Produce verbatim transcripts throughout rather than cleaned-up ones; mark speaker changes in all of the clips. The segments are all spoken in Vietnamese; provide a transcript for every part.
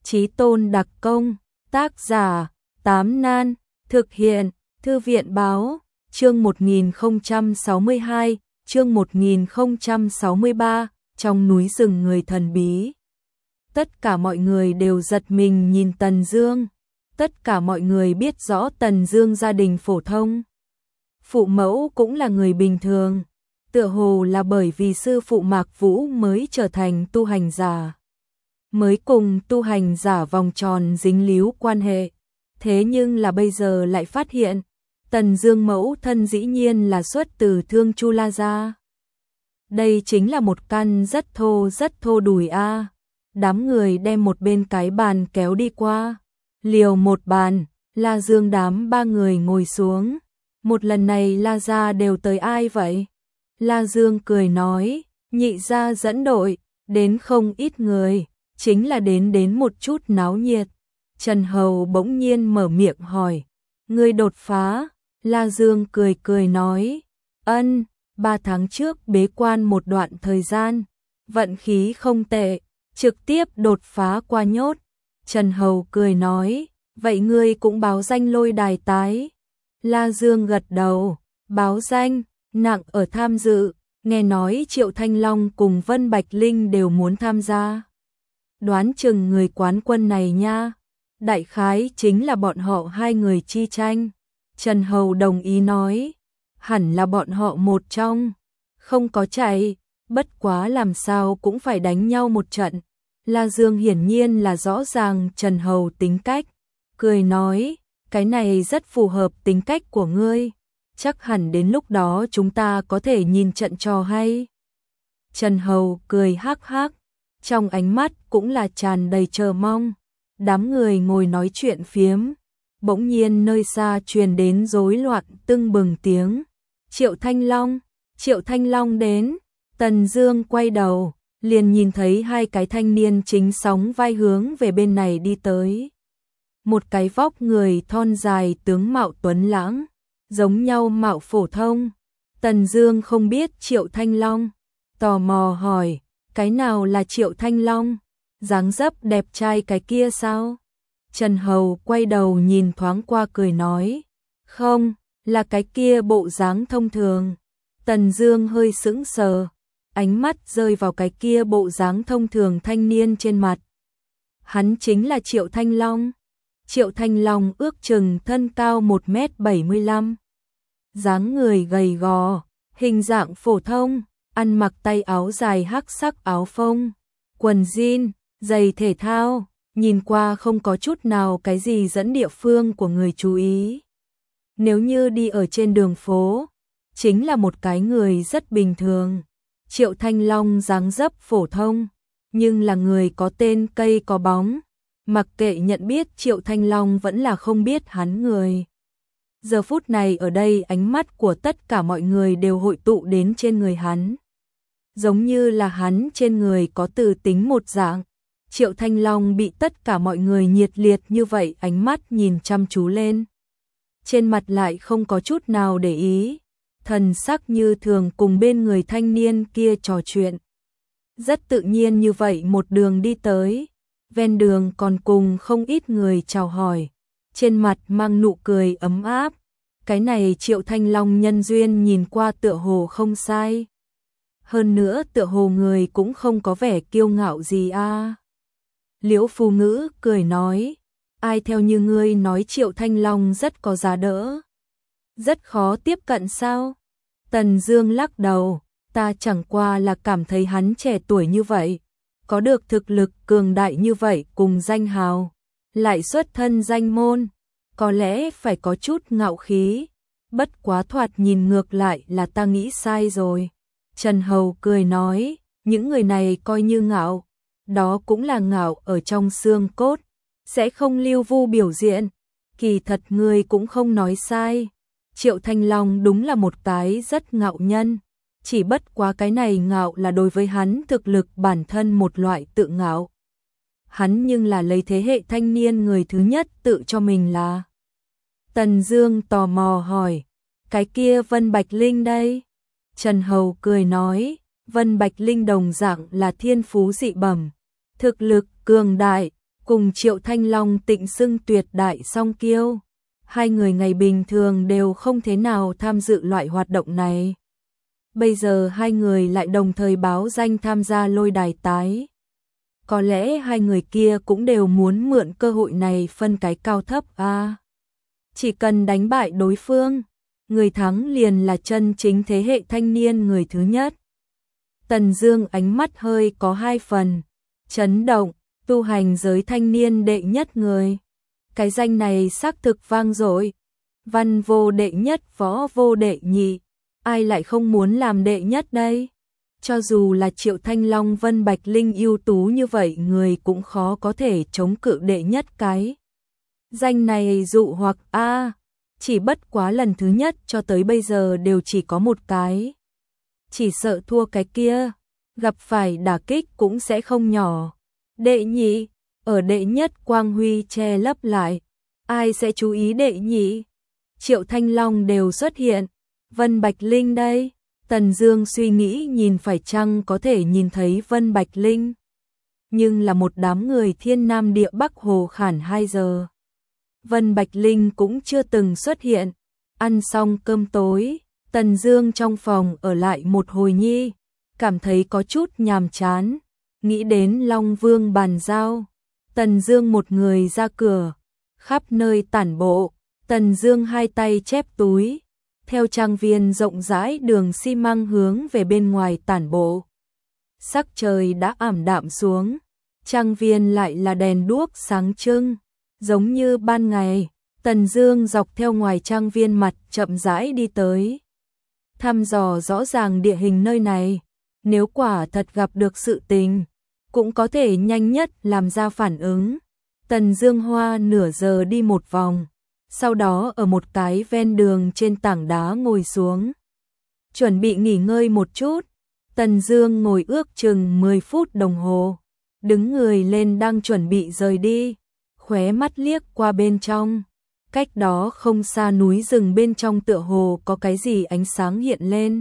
Speaker 1: Chí tôn đặc công, tác giả, Tám Nan, thực hiện, Thư viện báo, chương một nghìn không trăm sáu mươi hai, chương một nghìn không trăm sáu mươi ba, trong núi rừng người thần bí. Tất cả mọi người đều giật mình nhìn Tần Dương. Tất cả mọi người biết rõ Tần Dương gia đình phổ thông. Phụ mẫu cũng là người bình thường. Tựa hồ là bởi vì sư phụ Mạc Vũ mới trở thành tu hành giả. Mới cùng tu hành giả vòng tròn dính líu quan hệ. Thế nhưng là bây giờ lại phát hiện, Tần Dương mẫu thân dĩ nhiên là xuất từ Thương Chu La gia. Đây chính là một căn rất thô rất thô đùi a. Đám người đem một bên cái bàn kéo đi qua. Liều một bàn, La Dương đám ba người ngồi xuống. Một lần này La gia đều tới ai vậy? La Dương cười nói, nhị gia dẫn đội, đến không ít người, chính là đến đến một chút náo nhiệt. Trần Hầu bỗng nhiên mở miệng hỏi, ngươi đột phá? La Dương cười cười nói, ân, ba tháng trước bế quan một đoạn thời gian, vận khí không tệ, trực tiếp đột phá qua nhốt. Trần Hầu cười nói, vậy ngươi cũng báo danh lôi đài tái. La Dương gật đầu, báo danh, nặng ở tham dự, nghe nói Triệu Thanh Long cùng Vân Bạch Linh đều muốn tham gia. Đoán chừng người quán quân này nha, đại khái chính là bọn họ hai người chi tranh. Trần Hầu đồng ý nói, hẳn là bọn họ một trong, không có chạy, bất quá làm sao cũng phải đánh nhau một trận. La Dương hiển nhiên là rõ ràng Trần Hầu tính cách, cười nói, cái này rất phù hợp tính cách của ngươi, chắc hẳn đến lúc đó chúng ta có thể nhìn trận trò hay. Trần Hầu cười hắc hắc, trong ánh mắt cũng là tràn đầy chờ mong. Đám người ngồi nói chuyện phiếm, bỗng nhiên nơi xa truyền đến rối loạn tưng bừng tiếng. Triệu Thanh Long, Triệu Thanh Long đến. Tần Dương quay đầu, liền nhìn thấy hai cái thanh niên chính sóng vai hướng về bên này đi tới. Một cái vóc người thon dài tướng mạo tuấn lãng, giống nhau mạo phổ thông. Tần Dương không biết Triệu Thanh Long, tò mò hỏi, cái nào là Triệu Thanh Long? Dáng dấp đẹp trai cái kia sao? Trần Hầu quay đầu nhìn thoáng qua cười nói, không, là cái kia bộ dáng thông thường. Tần Dương hơi sững sờ, ánh mắt rơi vào cái kia bộ dáng thông thường thanh niên trên mặt. Hắn chính là Triệu Thanh Long. Triệu Thanh Long ước chừng thân cao một mét bảy mươi lăm, dáng người gầy gò, hình dạng phổ thông, ăn mặc tay áo dài hắc sắc áo phông, quần jean, giày thể thao, nhìn qua không có chút nào cái gì dẫn địa phương của người chú ý. Nếu như đi ở trên đường phố, chính là một cái người rất bình thường. Triệu Thanh Long dáng dấp phổ thông, nhưng là người có tên cây có bóng. Mặc kệ nhận biết Triệu Thanh Long vẫn là không biết hắn người. Giờ phút này ở đây ánh mắt của tất cả mọi người đều hội tụ đến trên người hắn. Giống như là hắn trên người có từ tính một dạng. Triệu Thanh Long bị tất cả mọi người nhiệt liệt như vậy ánh mắt nhìn chăm chú lên. Trên mặt lại không có chút nào để ý, thần sắc như thường cùng bên người thanh niên kia trò chuyện. Rất tự nhiên như vậy một đường đi tới. Ven đường còn cùng không ít người chào hỏi, trên mặt mang nụ cười ấm áp. Cái này Triệu Thanh Long nhân duyên nhìn qua tựa hồ không sai. Hơn nữa tựa hồ người cũng không có vẻ kiêu ngạo gì a. À. Liễu Phu Ngữ cười nói, ai theo như ngươi nói Triệu Thanh Long rất có giá đỡ. Rất khó tiếp cận sao? Tần Dương lắc đầu, ta chẳng qua là cảm thấy hắn trẻ tuổi như vậy, có được thực lực cường đại như vậy cùng danh hào, lại xuất thân danh môn, có lẽ phải có chút ngạo khí, bất quá thoạt nhìn ngược lại là ta nghĩ sai rồi. Trần Hầu cười nói, những người này coi như ngạo, đó cũng là ngạo ở trong xương cốt, sẽ không lưu vu biểu diễn, kỳ thật ngươi cũng không nói sai. Triệu Thanh Long đúng là một cái rất ngạo nhân. Chỉ bất quá cái này ngạo là đối với hắn thực lực bản thân một loại tự ngạo. Hắn nhưng là lấy thế hệ thanh niên người thứ nhất tự cho mình là. Tần Dương tò mò hỏi, cái kia Vân Bạch Linh đây? Trần Hầu cười nói, Vân Bạch Linh đồng dạng là thiên phú dị bẩm, thực lực cường đại, cùng Triệu Thanh Long tịnh xưng tuyệt đại song kiêu. Hai người ngày bình thường đều không thế nào tham dự loại hoạt động này. Bây giờ hai người lại đồng thời báo danh tham gia lôi đài tái. Có lẽ hai người kia cũng đều muốn mượn cơ hội này phân cái cao thấp à. Chỉ cần đánh bại đối phương, người thắng liền là chân chính thế hệ thanh niên người thứ nhất. Tần Dương ánh mắt hơi có hai phần chấn động, tu hành giới thanh niên đệ nhất người. Cái danh này xác thực vang dội. Văn vô đệ nhất, võ vô đệ nhị, ai lại không muốn làm đệ nhất đây? Cho dù là Triệu Thanh Long, Vân Bạch Linh ưu tú như vậy, người cũng khó có thể chống cự đệ nhất cái danh này dụ hoặc a, à, chỉ bất quá lần thứ nhất cho tới bây giờ đều chỉ có một cái. Chỉ sợ thua cái kia, gặp phải đả kích cũng sẽ không nhỏ. Đệ nhị, ở đệ nhất quang huy che lấp lại, ai sẽ chú ý đệ nhị? Triệu Thanh Long đều xuất hiện, Vân Bạch Linh đây. Tần Dương suy nghĩ nhìn phải chăng có thể nhìn thấy Vân Bạch Linh, nhưng là một đám người thiên nam địa bắc hồ khản hai giờ. Vân Bạch Linh cũng chưa từng xuất hiện. Ăn xong cơm tối, Tần Dương trong phòng ở lại một hồi nhi, cảm thấy có chút nhàm chán, nghĩ đến Long Vương bàn giao. Tần Dương một người ra cửa, khắp nơi tản bộ. Tần Dương hai tay chép túi, theo trang viên rộng rãi đường xi măng hướng về bên ngoài tản bộ. Sắc trời đã ảm đạm xuống, trang viên lại là đèn đuốc sáng trưng, giống như ban ngày. Tần Dương dọc theo ngoài trang viên mặt chậm rãi đi tới, thăm dò rõ ràng địa hình nơi này, nếu quả thật gặp được sự tình, cũng có thể nhanh nhất làm ra phản ứng. Tần Dương hoa nửa giờ đi một vòng, sau đó ở một cái ven đường trên tảng đá ngồi xuống, chuẩn bị nghỉ ngơi một chút. Tần Dương ngồi ước chừng mười phút đồng hồ, đứng người lên đang chuẩn bị rời đi, khóe mắt liếc qua bên trong. Cách đó không xa núi rừng bên trong tựa hồ có cái gì ánh sáng hiện lên.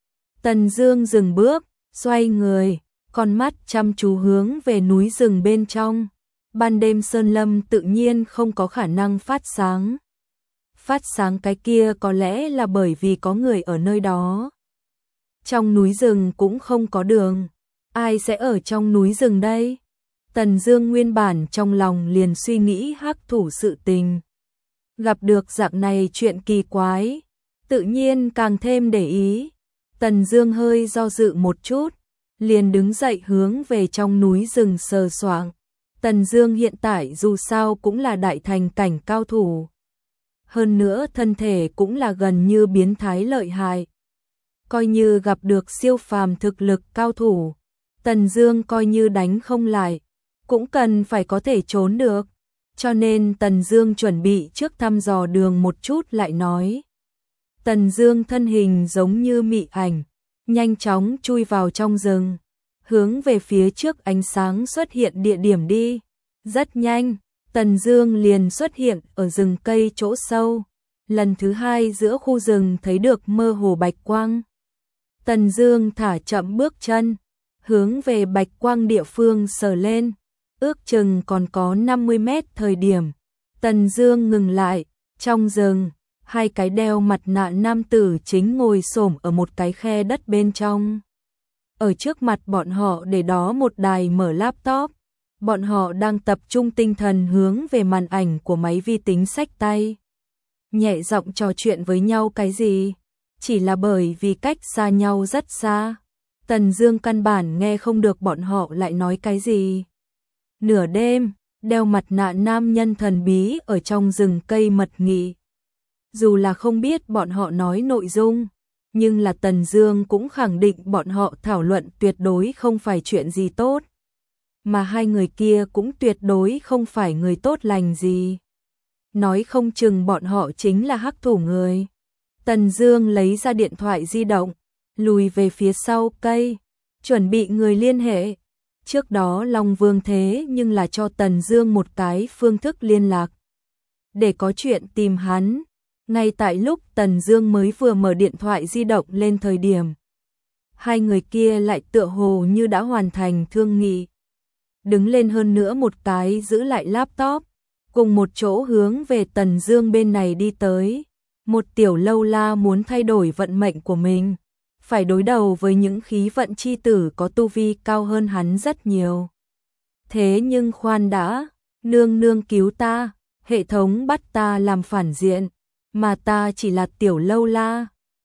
Speaker 1: Tần Dương dừng bước, xoay người, con mắt chăm chú hướng về núi rừng bên trong. Ban đêm sơn lâm tự nhiên không có khả năng phát sáng. Phát sáng cái kia có lẽ là bởi vì có người ở nơi đó. Trong núi rừng cũng không có đường, ai sẽ ở trong núi rừng đây? Tần Dương nguyên bản trong lòng liền suy nghĩ hắc thủ sự tình. Gặp được dạng này chuyện kỳ quái, tự nhiên càng thêm để ý. Tần Dương hơi do dự một chút, liền đứng dậy hướng về trong núi rừng sờ soạng. Tần Dương hiện tại dù sao cũng là đại thành cảnh cao thủ, hơn nữa thân thể cũng là gần như biến thái lợi hại. Coi như gặp được siêu phàm thực lực cao thủ, Tần Dương coi như đánh không lại, cũng cần phải có thể trốn được. Cho nên Tần Dương chuẩn bị trước thăm dò đường một chút lại nói. Tần Dương thân hình giống như mị ảnh, nhanh chóng chui vào trong rừng, hướng về phía trước ánh sáng xuất hiện địa điểm đi. Rất nhanh, Tần Dương liền xuất hiện ở rừng cây chỗ sâu. Lần thứ hai giữa khu rừng thấy được mơ hồ bạch quang. Tần Dương thả chậm bước chân, hướng về bạch quang địa phương sờ lên. Ước chừng còn có năm mươi mét thời điểm, Tần Dương ngừng lại. Trong rừng, hai cái đeo mặt nạ nam tử chính ngồi xổm ở một cái khe đất bên trong. Ở trước mặt bọn họ để đó một đài mở laptop. Bọn họ đang tập trung tinh thần hướng về màn ảnh của máy vi tính xách tay, nhẹ giọng trò chuyện với nhau cái gì, chỉ là bởi vì cách xa nhau rất xa. Tần Dương căn bản nghe không được bọn họ lại nói cái gì. Nửa đêm, đeo mặt nạ nam nhân thần bí ở trong rừng cây mật nghị. Dù là không biết bọn họ nói nội dung, nhưng là Tần Dương cũng khẳng định bọn họ thảo luận tuyệt đối không phải chuyện gì tốt. Mà hai người kia cũng tuyệt đối không phải người tốt lành gì. Nói không chừng bọn họ chính là hắc thủ người. Tần Dương lấy ra điện thoại di động, lùi về phía sau cây, chuẩn bị người liên hệ. Trước đó Long Vương thế nhưng là cho Tần Dương một cái phương thức liên lạc, để có chuyện tìm hắn. Ngay tại lúc Tần Dương mới vừa mở điện thoại di động lên thời điểm, hai người kia lại tựa hồ như đã hoàn thành thương nghị. đứng lên hơn nữa một cái giữ lại laptop, cùng một chỗ hướng về Tần Dương bên này đi tới. Một tiểu lâu la muốn thay đổi vận mệnh của mình, phải đối đầu với những khí vận chi tử có tu vi cao hơn hắn rất nhiều. Thế nhưng khoan đã, nương nương cứu ta, hệ thống bắt ta làm phản diện, mà ta chỉ là tiểu lâu la.